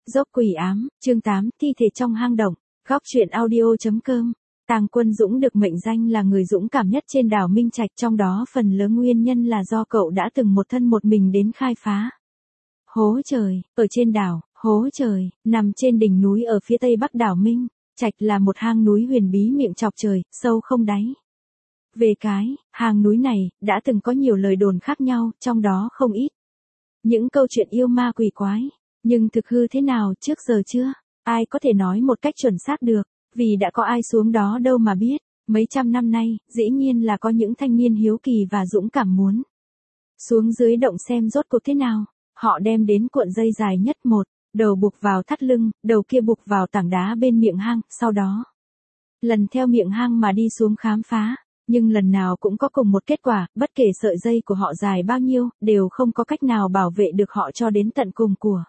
Dốc quỷ ám, chương 8, thi thể trong hang động, góc truyện audio.com. Tàng Quân Dũng được mệnh danh là người dũng cảm nhất trên đảo Minh Trạch, trong đó phần lớn nguyên nhân là do cậu đã từng một thân một mình đến khai phá. Hố trời, ở trên đảo, hố trời, nằm trên đỉnh núi ở phía tây bắc đảo Minh Trạch là một hang núi huyền bí miệng chọc trời, sâu không đáy. Về cái hang núi này, đã từng có nhiều lời đồn khác nhau, trong đó không ít những câu chuyện yêu ma quỷ quái. Nhưng thực hư thế nào trước giờ chưa ai có thể nói một cách chuẩn xác được, vì đã có ai xuống đó đâu mà biết. Mấy trăm năm nay, dĩ nhiên là có những thanh niên hiếu kỳ và dũng cảm muốn xuống dưới động xem rốt cuộc thế nào. Họ đem đến cuộn dây dài nhất một, đầu buộc vào thắt lưng, đầu kia buộc vào tảng đá bên miệng hang, sau đó lần theo miệng hang mà đi xuống khám phá. Nhưng lần nào cũng có cùng một kết quả, bất kể sợi dây của họ dài bao nhiêu, đều không có cách nào bảo vệ được họ cho đến tận cùng của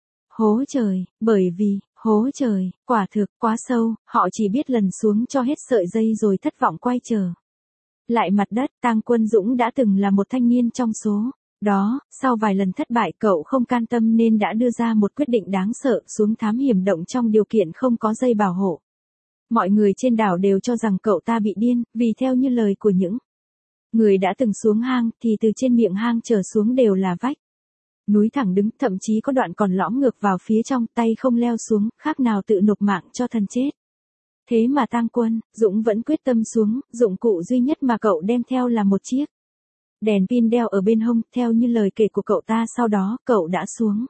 hố trời, bởi vì hố trời quả thực quá sâu, họ chỉ biết lần xuống cho hết sợi dây rồi thất vọng quay trở lại mặt đất. Tang Quân Dũng đã từng là một thanh niên trong số đó, sau vài lần thất bại cậu không can tâm nên đã đưa ra một quyết định đáng sợ, xuống thám hiểm động trong điều kiện không có dây bảo hộ. Mọi người trên đảo đều cho rằng cậu ta bị điên, vì theo như lời của những người đã từng xuống hang thì từ trên miệng hang trở xuống đều là vách núi thẳng đứng, thậm chí có đoạn còn lõm ngược vào phía trong, tay không leo xuống, khác nào tự nộp mạng cho thần chết. Thế mà Tang Quân Dũng vẫn quyết tâm xuống, dụng cụ duy nhất mà cậu đem theo là một chiếc đèn pin đeo ở bên hông. Theo như lời kể của cậu ta, sau đó cậu đã xuống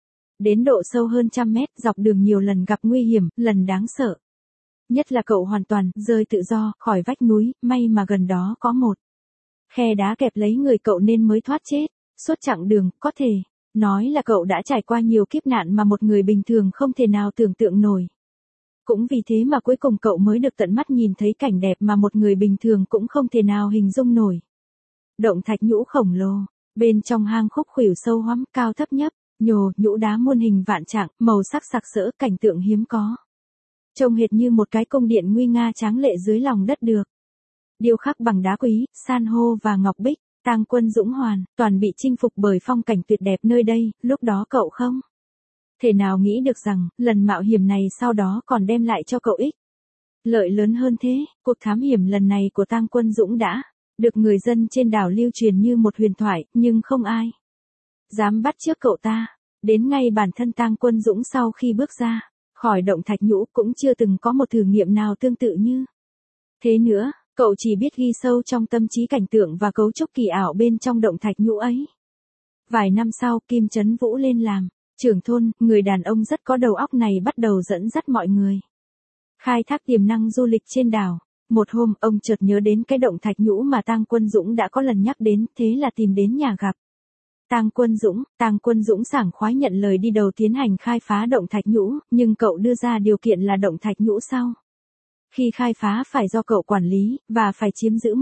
đến độ sâu hơn 100 mét, dọc đường nhiều lần gặp nguy hiểm, lần đáng sợ nhất là cậu hoàn toàn rơi tự do khỏi vách núi, may mà gần đó có một khe đá kẹp lấy người cậu nên mới thoát chết. Suốt chặng đường, có thể nói là cậu đã trải qua nhiều kiếp nạn mà một người bình thường không thể nào tưởng tượng nổi. Cũng vì thế mà cuối cùng cậu mới được tận mắt nhìn thấy cảnh đẹp mà một người bình thường cũng không thể nào hình dung nổi. Động thạch nhũ khổng lồ, bên trong hang khúc khuỷu sâu hoắm, cao thấp nhấp nhô, nhũ đá muôn hình vạn trạng, màu sắc sặc sỡ, cảnh tượng hiếm có. Trông hệt như một cái cung điện nguy nga tráng lệ dưới lòng đất được điêu khắc bằng đá quý, san hô và ngọc bích. Tang Quân Dũng hoàn toàn bị chinh phục bởi phong cảnh tuyệt đẹp nơi đây. Lúc đó cậu không thể nào nghĩ được rằng lần mạo hiểm này sau đó còn đem lại cho cậu ích lợi lớn hơn thế. Cuộc thám hiểm lần này của Tang Quân Dũng đã được người dân trên đảo lưu truyền như một huyền thoại, nhưng không ai dám bắt chước cậu ta. Đến ngay bản thân Tang Quân Dũng sau khi bước ra khỏi động thạch nhũ cũng chưa từng có một thử nghiệm nào tương tự như thế nữa. Cậu chỉ biết ghi sâu trong tâm trí cảnh tượng và cấu trúc kỳ ảo bên trong động thạch nhũ ấy. Vài năm sau, Kim Trấn Vũ lên làm trưởng thôn, người đàn ông rất có đầu óc này bắt đầu dẫn dắt mọi người khai thác tiềm năng du lịch trên đảo. Một hôm, ông chợt nhớ đến cái động thạch nhũ mà Tang Quân Dũng đã có lần nhắc đến, thế là tìm đến nhà gặp Tang Quân Dũng. Tang Quân Dũng sảng khoái nhận lời đi đầu tiến hành khai phá động thạch nhũ, nhưng cậu đưa ra điều kiện là động thạch nhũ sau khi khai phá phải do cậu quản lý, và phải chiếm giữ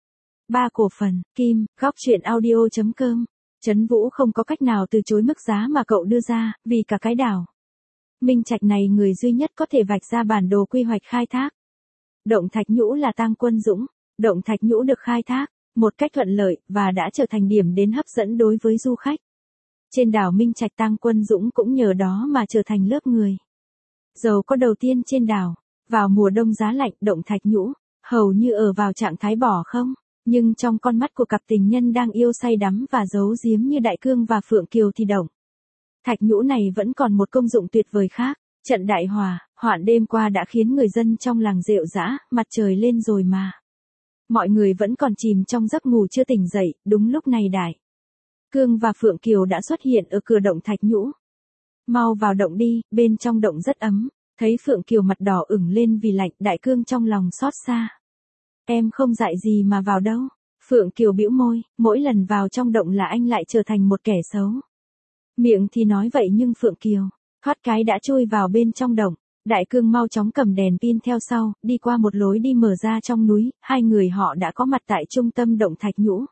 1/3 cổ phần. Kim, góc truyện audio.com. Trấn Vũ không có cách nào từ chối mức giá mà cậu đưa ra, vì cả cái đảo Minh Trạch này người duy nhất có thể vạch ra bản đồ quy hoạch khai thác động thạch nhũ là Tang Quân Dũng. Động thạch nhũ được khai thác một cách thuận lợi và đã trở thành điểm đến hấp dẫn đối với du khách trên đảo Minh Trạch. Tang Quân Dũng cũng nhờ đó mà trở thành lớp người giàu có đầu tiên trên đảo. Vào mùa đông giá lạnh, động thạch nhũ hầu như ở vào trạng thái bỏ không, nhưng trong con mắt của cặp tình nhân đang yêu say đắm và giấu giếm như Đại Cương và Phượng Kiều thì động thạch nhũ này vẫn còn một công dụng tuyệt vời khác. Trận đại hỏa hoạn đêm qua đã khiến người dân trong làng rệu rã, mặt trời lên rồi mà mọi người vẫn còn chìm trong giấc ngủ chưa tỉnh dậy. Đúng lúc này Đại Cương và Phượng Kiều đã xuất hiện ở cửa động thạch nhũ. Mau vào động đi, bên trong động rất ấm. Thấy Phượng Kiều mặt đỏ ửng lên vì lạnh, Đại Cương trong lòng xót xa. Em không dại gì mà vào đâu. Phượng Kiều bĩu môi, mỗi lần vào trong động là anh lại trở thành một kẻ xấu. Miệng thì nói vậy nhưng Phượng Kiều thoát cái đã chui vào bên trong động. Đại Cương mau chóng cầm đèn pin theo sau, đi qua một lối đi mở ra trong núi. Hai người họ đã có mặt tại trung tâm động thạch nhũ.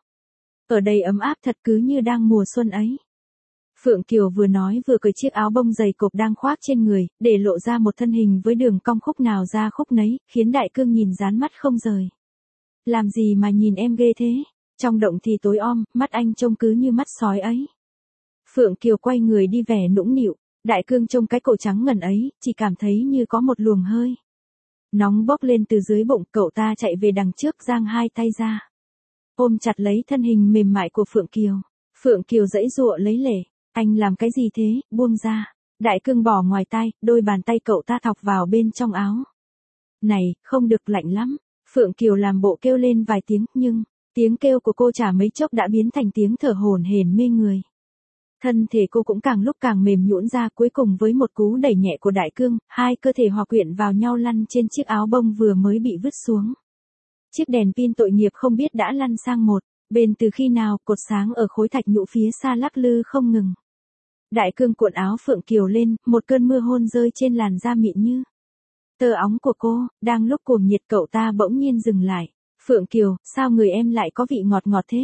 Ở đây ấm áp thật, cứ như đang mùa xuân ấy. Phượng Kiều vừa nói vừa cởi chiếc áo bông dày cộp đang khoác trên người, để lộ ra một thân hình với đường cong khúc nào ra khúc nấy, khiến Đại Cương nhìn dán mắt không rời. Làm gì mà nhìn em ghê thế? Trong động thì tối om, mắt anh trông cứ như mắt sói ấy. Phượng Kiều quay người đi vẻ nũng nịu, Đại cương trông cái cổ trắng ngần ấy, chỉ cảm thấy như có một luồng hơi nóng bốc lên từ dưới bụng, cậu ta chạy về đằng trước giang hai tay ra, ôm chặt lấy thân hình mềm mại của Phượng Kiều. Phượng Kiều giãy giụa lấy lể, anh làm cái gì thế, buông ra. Đại cương bỏ ngoài tay, đôi bàn tay cậu ta thọc vào bên trong áo. Này, không được, lạnh lắm. Phượng Kiều làm bộ kêu lên vài tiếng, nhưng tiếng kêu của cô chả mấy chốc đã biến thành tiếng thở hổn hển mê người. Thân thể cô cũng càng lúc càng mềm nhũn ra, cuối cùng với một cú đẩy nhẹ của đại cương, hai cơ thể hòa quyện vào nhau lăn trên chiếc áo bông vừa mới bị vứt xuống. Chiếc đèn pin tội nghiệp không biết đã lăn sang một bên từ khi nào, cột sáng ở khối thạch nhũ phía xa lắc lư không ngừng. Đại cương cuộn áo Phượng Kiều lên, một cơn mưa hôn rơi trên làn da mịn như tơ óng của cô. Đang lúc cuồng nhiệt, cậu ta bỗng nhiên dừng lại. Phượng Kiều, sao người em lại có vị ngọt ngọt thế?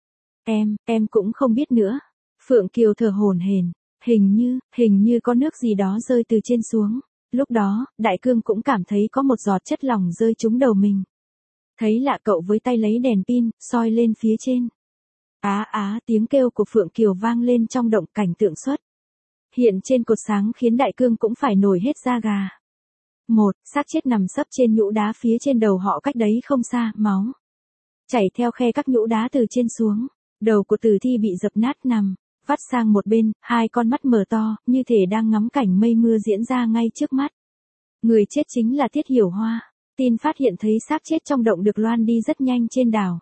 Em cũng không biết nữa. Phượng Kiều thở hổn hển, hình như có nước gì đó rơi từ trên xuống. Lúc đó, Đại cương cũng cảm thấy có một giọt chất lỏng rơi trúng đầu mình. Thấy lạ, cậu với tay lấy đèn pin, soi lên phía trên. Tiếng kêu của Phượng Kiều vang lên trong động, cảnh tượng xuất hiện trên cột sáng khiến Đại cương cũng phải nổi hết da gà. Một xác chết nằm sấp trên nhũ đá phía trên đầu họ, cách đấy không xa, máu chảy theo khe các nhũ đá từ trên xuống. Đầu của tử thi bị dập nát nằm vắt sang một bên, hai con mắt mở to, như thể đang ngắm cảnh mây mưa diễn ra ngay trước mắt. Người chết chính là Tiết Hiểu Hoa. Tin phát hiện thấy xác chết trong động được loan đi rất nhanh trên đảo.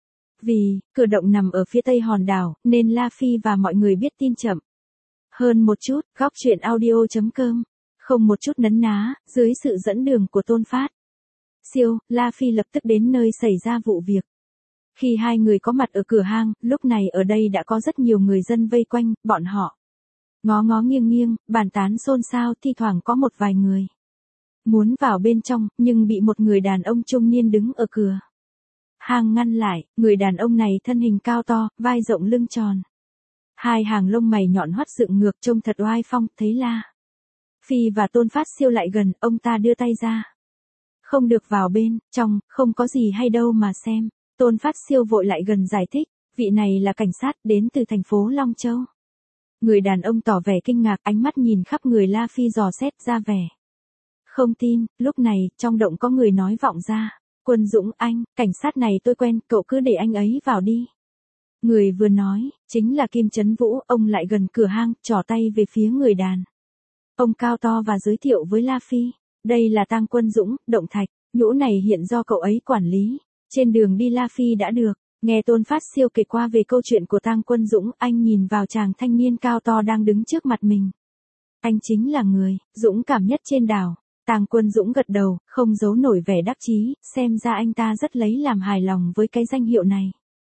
Vì cửa động nằm ở phía tây hòn đảo, nên La Phi và mọi người biết tin chậm hơn một chút. Góc truyện audio.com. Không một chút nấn ná, dưới sự dẫn đường của Tôn Phát Siêu, La Phi lập tức đến nơi xảy ra vụ việc. Khi hai người có mặt ở cửa hang, lúc này ở đây đã có rất nhiều người dân vây quanh, bọn họ ngó ngó nghiêng nghiêng, bàn tán xôn xao, thi thoảng có một vài người muốn vào bên trong, nhưng bị một người đàn ông trung niên đứng ở cửa hang ngăn lại. Người đàn ông này thân hình cao to, vai rộng lưng tròn, hai hàng lông mày nhọn hoắt dựng ngược, trông thật oai phong. Thấy La Phi và Tôn Phát Siêu lại gần, ông ta đưa tay ra. Không được vào bên trong, không có gì hay đâu mà xem. Tôn Phát Siêu vội lại gần giải thích, vị này là cảnh sát đến từ thành phố Long Châu. Người đàn ông tỏ vẻ kinh ngạc, ánh mắt nhìn khắp người La Phi dò xét ra vẻ không tin. Lúc này, trong động có người nói vọng ra. Quân Dũng anh, cảnh sát này tôi quen, cậu cứ để anh ấy vào đi. Người vừa nói, chính là Kim Chấn Vũ. Ông lại gần cửa hang, trỏ tay về phía người đàn ông cao to và giới thiệu với La Phi. Đây là Tang Quân Dũng, động thạch nhũ này hiện do cậu ấy quản lý. Trên đường đi La Phi đã được nghe Tôn Phát Siêu kể qua về câu chuyện của Tang Quân Dũng. Anh nhìn vào chàng thanh niên cao to đang đứng trước mặt mình. Anh chính là người dũng cảm nhất trên đảo. Tang Quân Dũng gật đầu, không giấu nổi vẻ đắc chí, xem ra anh ta rất lấy làm hài lòng với cái danh hiệu này.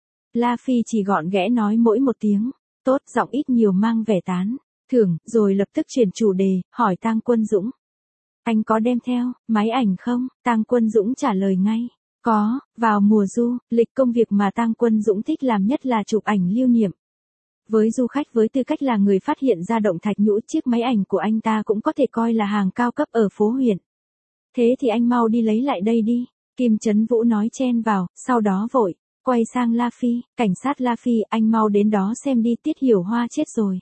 La Phi chỉ gọn ghẽ nói mỗi một tiếng tốt, giọng ít nhiều mang vẻ tán thưởng, rồi lập tức chuyển chủ đề, hỏi Tang Quân Dũng. Anh có đem theo máy ảnh không? Tang Quân Dũng trả lời ngay. Có, vào mùa du lịch công việc mà Tang Quân Dũng thích làm nhất là chụp ảnh lưu niệm. Với du khách, với tư cách là người phát hiện ra động thạch nhũ, chiếc máy ảnh của anh ta cũng có thể coi là hàng cao cấp ở phố huyện. Thế thì anh mau đi lấy lại đây đi. Kim Chấn Vũ nói chen vào, sau đó vội quay sang La Phi. Cảnh sát La Phi, anh mau đến đó xem đi, Tiết Hiểu Hoa chết rồi.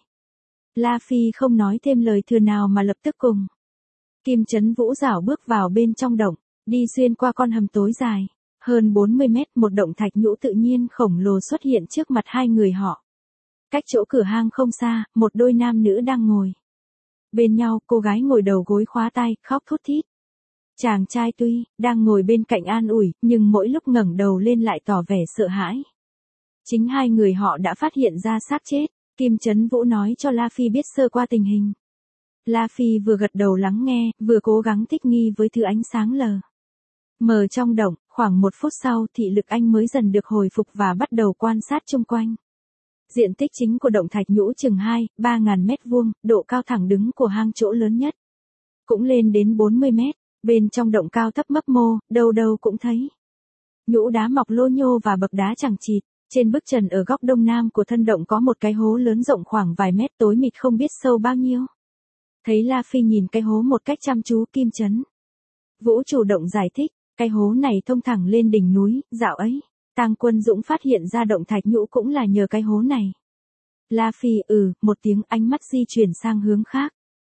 La Phi không nói thêm lời thừa nào mà lập tức cùng Kim Chấn Vũ rảo bước vào bên trong động, đi xuyên qua con hầm tối dài hơn 40 mét. Một động thạch nhũ tự nhiên khổng lồ xuất hiện trước mặt hai người họ. Cách chỗ cửa hang không xa, một đôi nam nữ đang ngồi bên nhau. Cô gái ngồi đầu gối khóa tai, khóc thút thít. Chàng trai tuy đang ngồi bên cạnh an ủi, nhưng mỗi lúc ngẩng đầu lên lại tỏ vẻ sợ hãi. Chính hai người họ đã phát hiện ra xác chết. Kim Chấn Vũ nói cho La Phi biết sơ qua tình hình. La Phi vừa gật đầu lắng nghe, vừa cố gắng thích nghi với thứ ánh sáng lờ mờ trong động. Khoảng 1 phút sau, thị lực anh mới dần được hồi phục và bắt đầu quan sát chung quanh. Diện tích chính của động thạch nhũ chừng 2-3 ngàn mét vuông, độ cao thẳng đứng của hang chỗ lớn nhất cũng lên đến 40 mét. Bên trong động cao thấp mấp mô, đâu đâu cũng thấy nhũ đá mọc lô nhô và bậc đá chằng chịt. Trên bức trần ở góc đông nam của thân động có một cái hố lớn rộng khoảng vài mét, tối mịt không biết sâu bao nhiêu. Thấy La Phi nhìn cái hố một cách chăm chú, Kim Chấn Vũ chủ động giải thích, cái hố này thông thẳng lên đỉnh núi. Dạo ấy, Tang Quân Dũng phát hiện ra động thạch nhũ cũng là nhờ cái hố này. La Phi một tiếng, ánh mắt di chuyển sang hướng khác.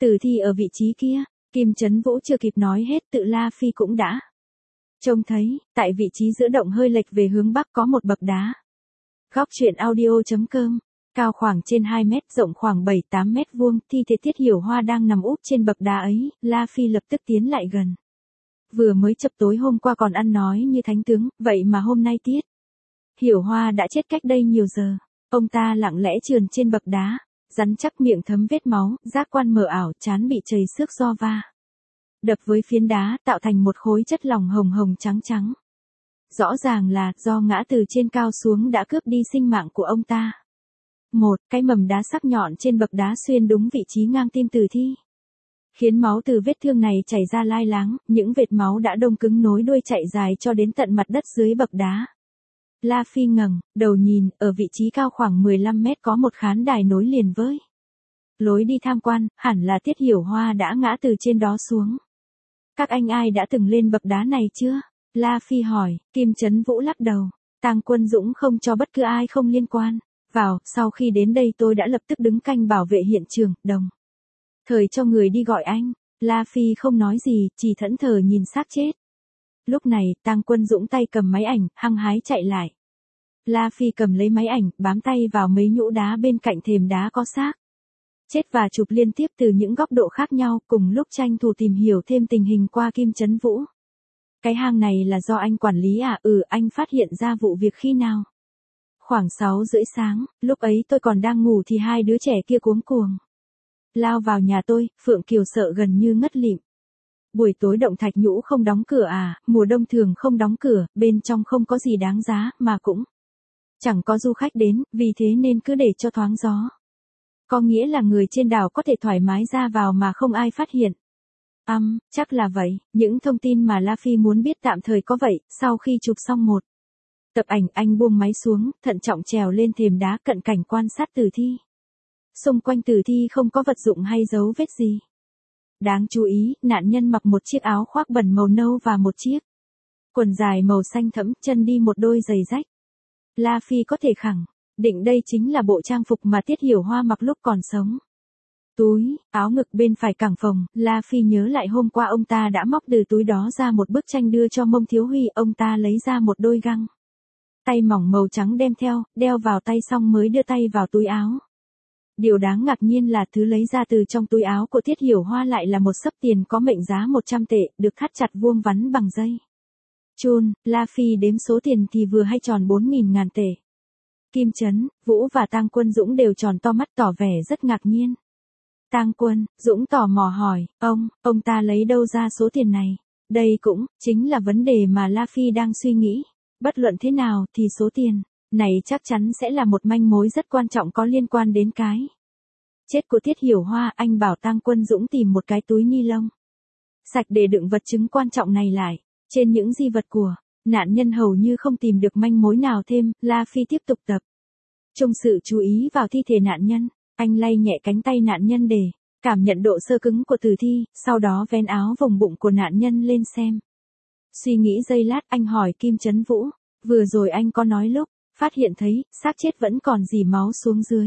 Tử thi ở vị trí kia, Kim Chấn Vũ chưa kịp nói hết tự La Phi cũng đã trông thấy, tại vị trí giữa động hơi lệch về hướng bắc có một bậc đá. Góc truyện audio.com, cao khoảng trên 2 mét, rộng khoảng 7-8 mét vuông, thi thể Tiết Hiểu Hoa đang nằm úp trên bậc đá ấy, La Phi lập tức tiến lại gần. Vừa mới chập tối hôm qua còn ăn nói như thánh tướng, vậy mà hôm nay Tiết Hiểu Hoa đã chết cách đây nhiều giờ. Ông ta lặng lẽ trườn trên bậc đá, rắn chắc, miệng thấm vết máu, giác quan mờ ảo, trán bị chảy xước do va đập với phiến đá, tạo thành một khối chất lỏng hồng hồng trắng trắng. Rõ ràng là do ngã từ trên cao xuống đã cướp đi sinh mạng của ông ta. Một cái mầm đá sắc nhọn trên bậc đá xuyên đúng vị trí ngang tim tử thi, khiến máu từ vết thương này chảy ra lai láng, những vệt máu đã đông cứng nối đuôi chạy dài cho đến tận mặt đất dưới bậc đá. La Phi ngẩng đầu nhìn, ở vị trí cao khoảng 15 mét có một khán đài nối liền với lối đi tham quan, hẳn là Tiết Hiểu Hoa đã ngã từ trên đó xuống. Các anh ai đã từng lên bậc đá này chưa? La Phi hỏi. Kim Chấn Vũ lắc đầu. Tang Quân Dũng không cho bất cứ ai không liên quan vào, sau khi đến đây tôi đã lập tức đứng canh bảo vệ hiện trường, đồng thời cho người đi gọi anh. La Phi không nói gì, chỉ thẫn thờ nhìn xác chết. Lúc này, Tang Quân Dũng tay cầm máy ảnh, hăng hái chạy lại. La Phi cầm lấy máy ảnh, bám tay vào mấy nhũ đá bên cạnh thềm đá có xác chết và chụp liên tiếp từ những góc độ khác nhau, cùng lúc tranh thủ tìm hiểu thêm tình hình qua Kim Chấn Vũ. Cái hang này là do anh quản lý à? Anh phát hiện ra vụ việc khi nào? Khoảng 6:30 sáng, lúc ấy tôi còn đang ngủ thì hai đứa trẻ kia cuống cuồng lao vào nhà tôi, Phượng Kiều sợ gần như ngất lịm. Buổi tối động Thạch Nhũ không đóng cửa à? Mùa đông thường không đóng cửa, bên trong không có gì đáng giá, mà cũng chẳng có du khách đến, vì thế nên cứ để cho thoáng gió. Có nghĩa là người trên đảo có thể thoải mái ra vào mà không ai phát hiện. Chắc là vậy. Những thông tin mà La Phi muốn biết tạm thời có vậy. Sau khi chụp xong một tập ảnh, anh buông máy xuống, thận trọng trèo lên thềm đá cận cảnh quan sát tử thi. Xung quanh tử thi không có vật dụng hay dấu vết gì. Đáng chú ý, nạn nhân mặc một chiếc áo khoác bẩn màu nâu và một chiếc quần dài màu xanh thẫm, chân đi một đôi giày rách. La Phi có thể khẳng định đây chính là bộ trang phục mà Tiết Hiểu Hoa mặc lúc còn sống. Túi, áo ngực bên phải cẳng phồng, La Phi nhớ lại hôm qua ông ta đã móc từ túi đó ra một bức tranh đưa cho Mông Thiếu Huy, ông ta lấy ra một đôi găng tay mỏng màu trắng đem theo, đeo vào tay xong mới đưa tay vào túi áo. Điều đáng ngạc nhiên là thứ lấy ra từ trong túi áo của Tiết Hiểu Hoa lại là một xấp tiền có mệnh giá 100 tệ, được thắt chặt vuông vắn bằng dây chun. La Phi đếm số tiền thì vừa hay tròn 4.000 tệ. Kim Chấn Vũ và Tang Quân Dũng đều tròn to mắt tỏ vẻ rất ngạc nhiên. Tang Quân Dũng tò mò hỏi, ông ta lấy đâu ra số tiền này? Đây cũng chính là vấn đề mà La Phi đang suy nghĩ. Bất luận thế nào thì số tiền này chắc chắn sẽ là một manh mối rất quan trọng có liên quan đến cái chết của Tiết Hiểu Hoa. Anh bảo Tang Quân Dũng tìm một cái túi ni lông sạch để đựng vật chứng quan trọng này lại. Trên những di vật của nạn nhân hầu như không tìm được manh mối nào thêm. La Phi tiếp tục tập trung sự chú ý vào thi thể nạn nhân. Anh lay nhẹ cánh tay nạn nhân để cảm nhận độ xơ cứng của tử thi, sau đó vén áo vùng bụng của nạn nhân lên xem. Suy nghĩ giây lát, anh hỏi Kim Chấn Vũ, vừa rồi anh có nói lúc phát hiện thấy xác chết vẫn còn rỉ máu xuống dưới.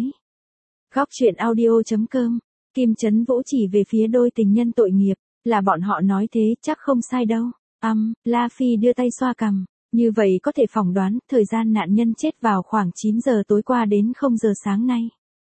Góc truyện audio.com, Kim Chấn Vũ chỉ về phía đôi tình nhân tội nghiệp, là bọn họ nói thế, chắc không sai đâu. La Phi đưa tay xoa cằm, như vậy có thể phỏng đoán thời gian nạn nhân chết vào khoảng 9 giờ tối qua đến 0 giờ sáng nay.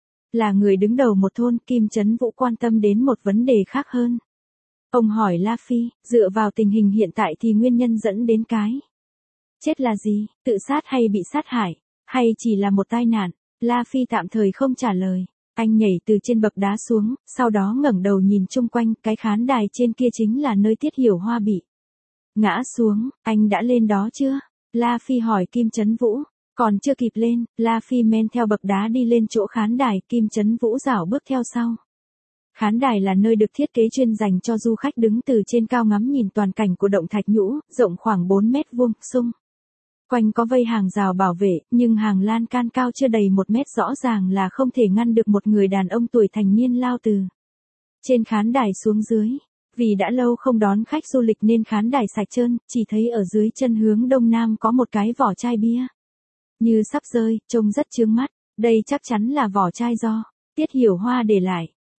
Là người đứng đầu một thôn, Kim Chấn Vũ quan tâm đến một vấn đề khác hơn. Ông hỏi La Phi, dựa vào tình hình hiện tại thì nguyên nhân dẫn đến cái chết là gì? Tự sát hay bị sát hại? Hay chỉ là một tai nạn? La Phi tạm thời không trả lời. Anh nhảy từ trên bậc đá xuống, sau đó ngẩng đầu nhìn chung quanh, cái khán đài trên kia chính là nơi Tiết Hiểu Hoa bị ngã xuống. Anh đã lên đó chưa? La Phi hỏi Kim Chấn Vũ. Còn chưa kịp lên, La Phi men theo bậc đá đi lên chỗ khán đài, Kim Chấn Vũ rảo bước theo sau. Khán đài là nơi được thiết kế chuyên dành cho du khách đứng từ trên cao ngắm nhìn toàn cảnh của động Thạch Nhũ, rộng khoảng 4 mét vuông, xung quanh có vây hàng rào bảo vệ, nhưng hàng lan can cao chưa đầy 1 mét rõ ràng là không thể ngăn được một người đàn ông tuổi thành niên lao từ trên khán đài xuống dưới. Vì đã lâu không đón khách du lịch nên khán đài sạch trơn, chỉ thấy ở dưới chân hướng đông nam có một cái vỏ chai bia như sắp rơi, trông rất chướng mắt. Đây chắc chắn là vỏ chai do Tiết Hiểu Hoa để lại.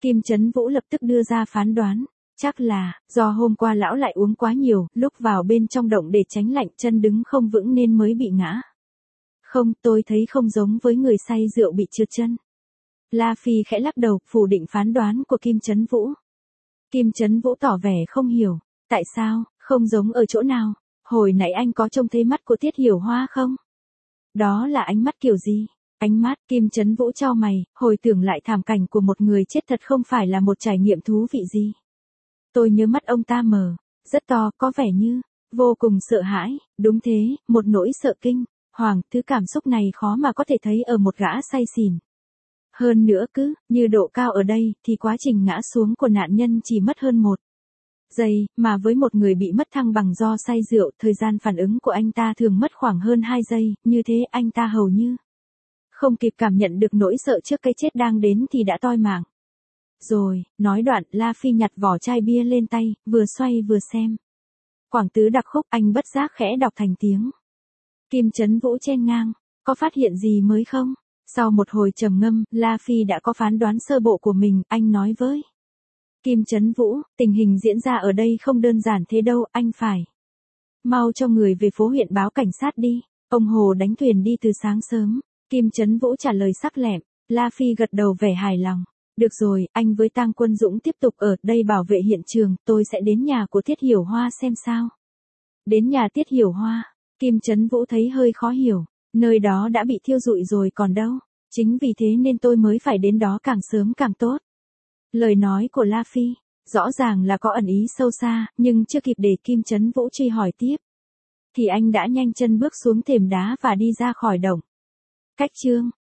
Kim Chấn Vũ lập tức đưa ra phán đoán. Chắc là, do hôm qua lão lại uống quá nhiều, lúc vào bên trong động để tránh lạnh chân đứng không vững nên mới bị ngã. Không, tôi thấy không giống với người say rượu bị trượt chân. La Phi khẽ lắc đầu, phủ định phán đoán của Kim Chấn Vũ. Kim Chấn Vũ tỏ vẻ không hiểu. Tại sao, không giống ở chỗ nào? Hồi nãy anh có trông thấy mắt của Tiết Hiểu Hoa không? Đó là ánh mắt kiểu gì? Ánh mắt, Kim Chấn Vũ chau mày, hồi tưởng lại thảm cảnh của một người chết thật không phải là một trải nghiệm thú vị gì. Tôi nhớ mắt ông ta mờ, rất to, có vẻ như, vô cùng sợ hãi, đúng thế, một nỗi sợ kinh, hoàng, thứ cảm xúc này khó mà có thể thấy ở một gã say xỉn. Hơn nữa cứ, như độ cao ở đây, thì quá trình ngã xuống của nạn nhân chỉ mất hơn 1 giây, mà với một người bị mất thăng bằng do say rượu, thời gian phản ứng của anh ta thường mất khoảng hơn 2 giây, như thế anh ta hầu như không kịp cảm nhận được nỗi sợ trước cái chết đang đến thì đã toi mạng. Rồi, nói đoạn, La Phi nhặt vỏ chai bia lên tay, vừa xoay vừa xem. Quảng tứ đặc khúc, anh bất giác khẽ đọc thành tiếng. Kim Chấn Vũ chen ngang, có phát hiện gì mới không? Sau một hồi trầm ngâm, La Phi đã có phán đoán sơ bộ của mình, anh nói với Kim Chấn Vũ, tình hình diễn ra ở đây không đơn giản thế đâu, anh phải mau cho người về phố huyện báo cảnh sát đi. Ông Hồ đánh thuyền đi từ sáng sớm. Kim Chấn Vũ trả lời sắc lẹm. La Phi gật đầu vẻ hài lòng. Được rồi, anh với Tang Quân Dũng tiếp tục ở đây bảo vệ hiện trường, tôi sẽ đến nhà của Tiết Hiểu Hoa xem sao. Đến nhà Tiết Hiểu Hoa, Kim Chấn Vũ thấy hơi khó hiểu, nơi đó đã bị thiêu rụi rồi còn đâu, chính vì thế nên tôi mới phải đến đó càng sớm càng tốt. Lời nói của La Phi, rõ ràng là có ẩn ý sâu xa, nhưng chưa kịp để Kim Chấn Vũ truy hỏi tiếp, thì anh đã nhanh chân bước xuống thềm đá và đi ra khỏi động. Cách chương